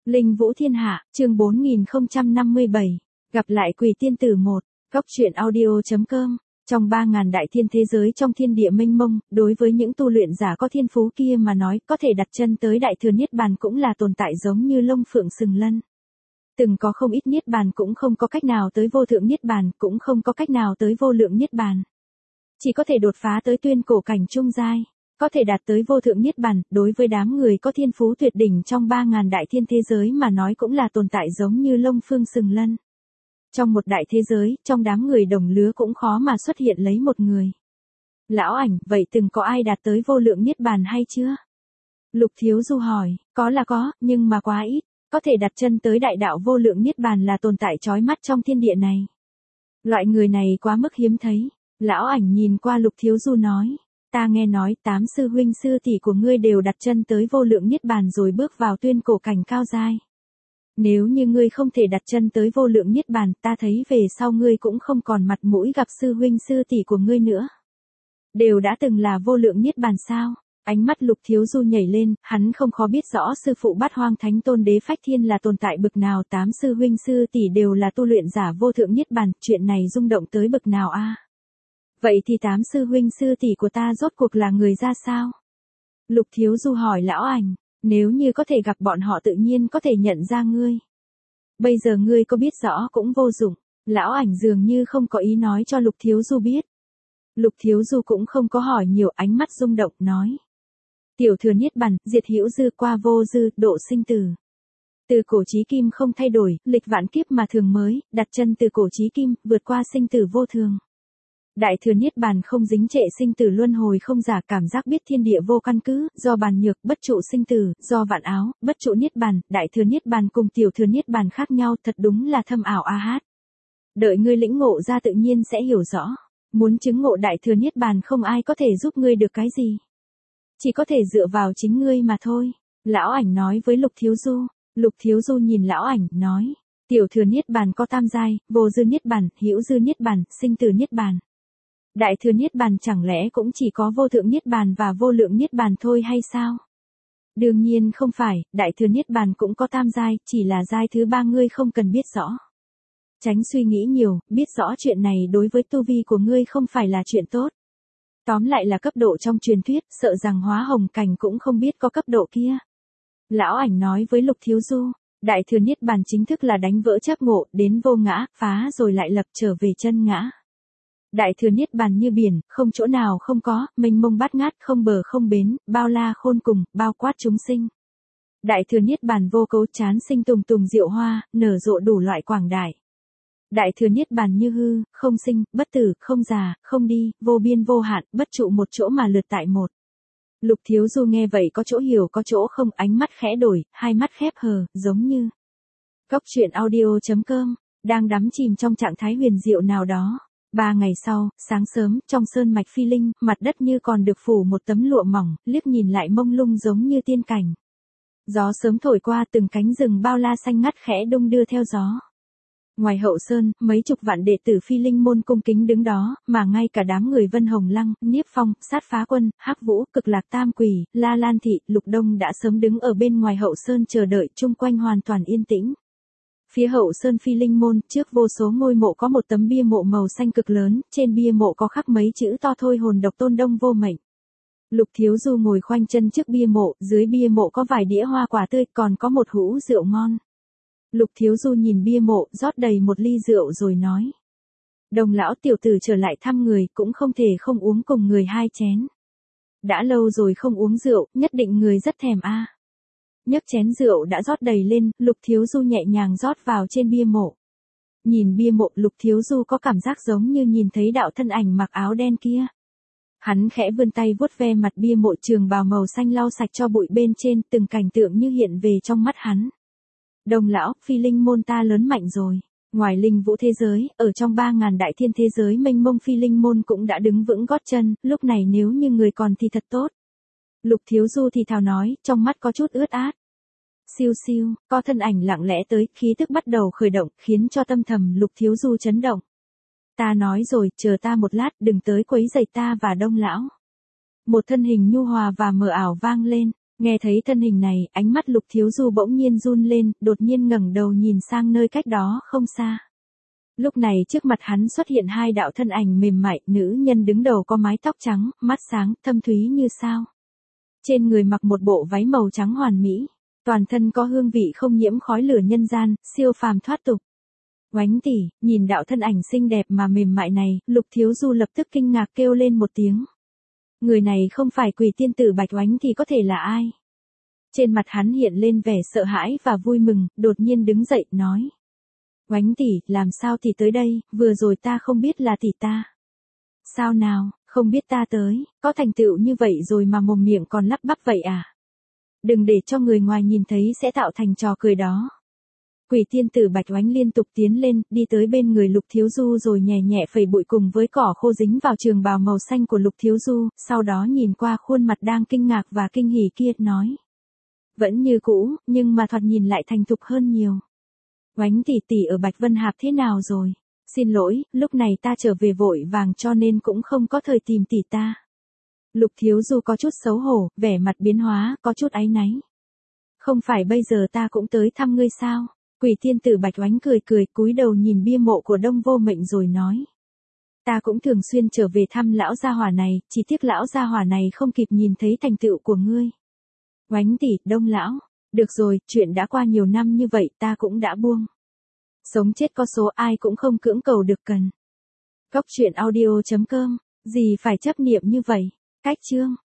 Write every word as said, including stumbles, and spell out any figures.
Linh Vũ Thiên Hạ, chương bốn nghìn không trăm năm mươi bảy. Gặp lại Quỷ Tiên Tử một. Góc truyện audio.com. Trong ba ngàn đại thiên thế giới trong thiên địa mênh mông, đối với những tu luyện giả có thiên phú kia mà nói, có thể đặt chân tới đại thừa niết bàn cũng là tồn tại giống như lông phượng sừng lân. Từng có không ít niết bàn cũng không có cách nào tới vô thượng niết bàn, cũng không có cách nào tới vô lượng niết bàn. Chỉ có thể đột phá tới tuyên cổ cảnh trung giai, có thể đạt tới vô thượng niết bàn, đối với đám người có thiên phú tuyệt đỉnh trong ba ngàn đại thiên thế giới mà nói cũng là tồn tại giống như lông phương sừng lân. Trong một đại thế giới, trong đám người đồng lứa cũng khó mà xuất hiện lấy một người. Lão Ảnh, vậy từng có ai đạt tới vô lượng niết bàn hay chưa? Lục Thiếu Du hỏi, có là có, nhưng mà quá ít, có thể đặt chân tới đại đạo vô lượng niết bàn là tồn tại chói mắt trong thiên địa này. Loại người này quá mức hiếm thấy. Lão Ảnh nhìn qua Lục Thiếu Du nói, ta nghe nói tám sư huynh sư tỷ của ngươi đều đặt chân tới vô lượng niết bàn rồi bước vào tuyên cổ cảnh cao giai. Nếu như ngươi không thể đặt chân tới vô lượng niết bàn, ta thấy về sau ngươi cũng không còn mặt mũi gặp sư huynh sư tỷ của ngươi nữa. Đều đã từng là vô lượng niết bàn sao? Ánh mắt Lục Thiếu Du nhảy lên, hắn không khó biết rõ sư phụ Bát Hoang Thánh Tôn Đế Phách Thiên là tồn tại bực nào, tám sư huynh sư tỷ đều là tu luyện giả vô thượng niết bàn, chuyện này rung động tới bực nào a? Vậy thì tám sư huynh sư tỷ của ta rốt cuộc là người ra sao? Lục Thiếu Du hỏi Lão Ảnh, nếu như có thể gặp bọn họ tự nhiên có thể nhận ra ngươi. Bây giờ ngươi có biết rõ cũng vô dụng. Lão Ảnh dường như không có ý nói cho Lục Thiếu Du biết. Lục Thiếu Du cũng không có hỏi nhiều, ánh mắt rung động nói. Tiểu thừa niết bàn, diệt hữu dư qua vô dư, độ sinh tử. Từ cổ chí kim không thay đổi, lịch vạn kiếp mà thường mới, đặt chân từ cổ chí kim, vượt qua sinh tử vô thường. Đại thừa niết bàn không dính trệ sinh tử luân hồi không giả, cảm giác biết thiên địa vô căn cứ, do bàn nhược, bất trụ sinh tử, do vạn áo, bất trụ niết bàn, đại thừa niết bàn cùng tiểu thừa niết bàn khác nhau, thật đúng là thâm ảo a hát. Đợi ngươi lĩnh ngộ ra tự nhiên sẽ hiểu rõ. Muốn chứng ngộ đại thừa niết bàn không ai có thể giúp ngươi được cái gì. Chỉ có thể dựa vào chính ngươi mà thôi. Lão Ảnh nói với Lục Thiếu Du. Lục Thiếu Du nhìn Lão Ảnh, nói. Tiểu thừa niết bàn có tam giai, vô dư niết bàn, hữu dư niết bàn, sinh tử niết bàn. Đại thừa niết bàn chẳng lẽ cũng chỉ có vô thượng niết bàn và vô lượng niết bàn thôi hay sao? Đương nhiên không phải, đại thừa niết bàn cũng có tam giai, chỉ là giai thứ ba ngươi không cần biết rõ. Tránh suy nghĩ nhiều, biết rõ chuyện này đối với tu vi của ngươi không phải là chuyện tốt. Tóm lại là cấp độ trong truyền thuyết, sợ rằng Hóa Hồng Cảnh cũng không biết có cấp độ kia. Lão Ảnh nói với Lục Thiếu Du, đại thừa niết bàn chính thức là đánh vỡ chấp ngộ, đến vô ngã, phá rồi lại lập trở về chân ngã. Đại thừa niết bàn như biển, không chỗ nào không có, mênh mông bát ngát, không bờ không bến, bao la khôn cùng, bao quát chúng sinh. Đại thừa niết bàn vô cấu, chán sinh tùng tùng diệu hoa, nở rộ đủ loại quảng đại. Đại thừa niết bàn như hư, không sinh, bất tử, không già, không đi, vô biên vô hạn, bất trụ một chỗ mà lượt tại một. Lục Thiếu Du nghe vậy có chỗ hiểu có chỗ không, ánh mắt khẽ đổi, hai mắt khép hờ, giống như. Góc truyện audio.com, đang đắm chìm trong trạng thái huyền diệu nào đó. Ba ngày sau, sáng sớm, trong sơn mạch Phi Linh, mặt đất như còn được phủ một tấm lụa mỏng, liếc nhìn lại mông lung giống như tiên cảnh. Gió sớm thổi qua, từng cánh rừng bao la xanh ngắt khẽ đung đưa theo gió. Ngoài hậu sơn, mấy chục vạn đệ tử Phi Linh môn cung kính đứng đó, mà ngay cả đám người Vân Hồng Lăng, Niếp Phong, Sát Phá Quân, Hắc Vũ, Cực Lạc Tam Quỷ, La Lan Thị, Lục Đông đã sớm đứng ở bên ngoài hậu sơn chờ đợi, chung quanh hoàn toàn yên tĩnh. Phía hậu sơn Phi Linh môn, trước vô số ngôi mộ có một tấm bia mộ màu xanh cực lớn, trên bia mộ có khắc mấy chữ to thôi hồn độc tôn đông vô mệnh. Lục Thiếu Du ngồi khoanh chân trước bia mộ, dưới bia mộ có vài đĩa hoa quả tươi, còn có một hũ rượu ngon. Lục Thiếu Du nhìn bia mộ, rót đầy một ly rượu rồi nói. Đồng lão tiểu tử trở lại thăm người, cũng không thể không uống cùng người hai chén. Đã lâu rồi không uống rượu, nhất định người rất thèm a. Nhấc chén rượu đã rót đầy lên, Lục Thiếu Du nhẹ nhàng rót vào trên bia mộ. Nhìn bia mộ, Lục Thiếu Du có cảm giác giống như nhìn thấy đạo thân ảnh mặc áo đen kia. Hắn khẽ vươn tay vuốt ve mặt bia mộ, trường bào màu xanh lau sạch cho bụi bên trên, từng cảnh tượng như hiện về trong mắt hắn. Đồng lão, Phi Linh môn ta lớn mạnh rồi. Ngoài linh vũ thế giới, ở trong ba ngàn đại thiên thế giới mênh mông Phi Linh môn cũng đã đứng vững gót chân, lúc này nếu như người còn thì thật tốt. Lục Thiếu Du thì thào nói, trong mắt có chút ướt át. Siêu siêu, có thân ảnh lặng lẽ tới, khí tức bắt đầu khởi động, khiến cho tâm thầm Lục Thiếu Du chấn động. Ta nói rồi, chờ ta một lát, đừng tới quấy rầy ta và Đông lão. Một thân hình nhu hòa và mờ ảo vang lên. Nghe thấy thân hình này, ánh mắt Lục Thiếu Du bỗng nhiên run lên, đột nhiên ngẩng đầu nhìn sang nơi cách đó không xa. Lúc này trước mặt hắn xuất hiện hai đạo thân ảnh mềm mại, nữ nhân đứng đầu có mái tóc trắng, mắt sáng, thâm thúy như sao. Trên người mặc một bộ váy màu trắng hoàn mỹ, toàn thân có hương vị không nhiễm khói lửa nhân gian, siêu phàm thoát tục. Oánh tỷ, nhìn đạo thân ảnh xinh đẹp mà mềm mại này, Lục Thiếu Du lập tức kinh ngạc kêu lên một tiếng. Người này không phải Quỷ tiên tử Bạch Oánh thì có thể là ai? Trên mặt hắn hiện lên vẻ sợ hãi và vui mừng, đột nhiên đứng dậy, nói. Oánh tỷ, làm sao tỷ tới đây, vừa rồi ta không biết là tỷ ta. Sao nào, không biết ta tới, có thành tựu như vậy rồi mà mồm miệng còn lắp bắp vậy à? Đừng để cho người ngoài nhìn thấy sẽ tạo thành trò cười đó. Quỷ tiên tử Bạch Oánh liên tục tiến lên, đi tới bên người Lục Thiếu Du rồi nhẹ nhẹ phẩy bụi cùng với cỏ khô dính vào trường bào màu xanh của Lục Thiếu Du, sau đó nhìn qua khuôn mặt đang kinh ngạc và kinh hỉ kia, nói. Vẫn như cũ, nhưng mà thoạt nhìn lại thành thục hơn nhiều. Oánh tỷ tỷ ở Bạch Vân Hạp thế nào rồi? Xin lỗi, lúc này ta trở về vội vàng cho nên cũng không có thời tìm tỷ ta. Lục Thiếu Du có chút xấu hổ, vẻ mặt biến hóa, có chút áy náy. Không phải bây giờ ta cũng tới thăm ngươi sao? Quỷ tiên tử Bạch Oánh cười cười, cúi đầu nhìn bia mộ của Đông Vô Mệnh rồi nói. Ta cũng thường xuyên trở về thăm lão gia hỏa này, chỉ tiếc lão gia hỏa này không kịp nhìn thấy thành tựu của ngươi. Oánh tỷ, Đông lão, được rồi, chuyện đã qua nhiều năm như vậy ta cũng đã buông. Sống chết có số, ai cũng không cưỡng cầu được cần. Góc truyện audio chấm com, gì phải chấp niệm như vậy? Cách chương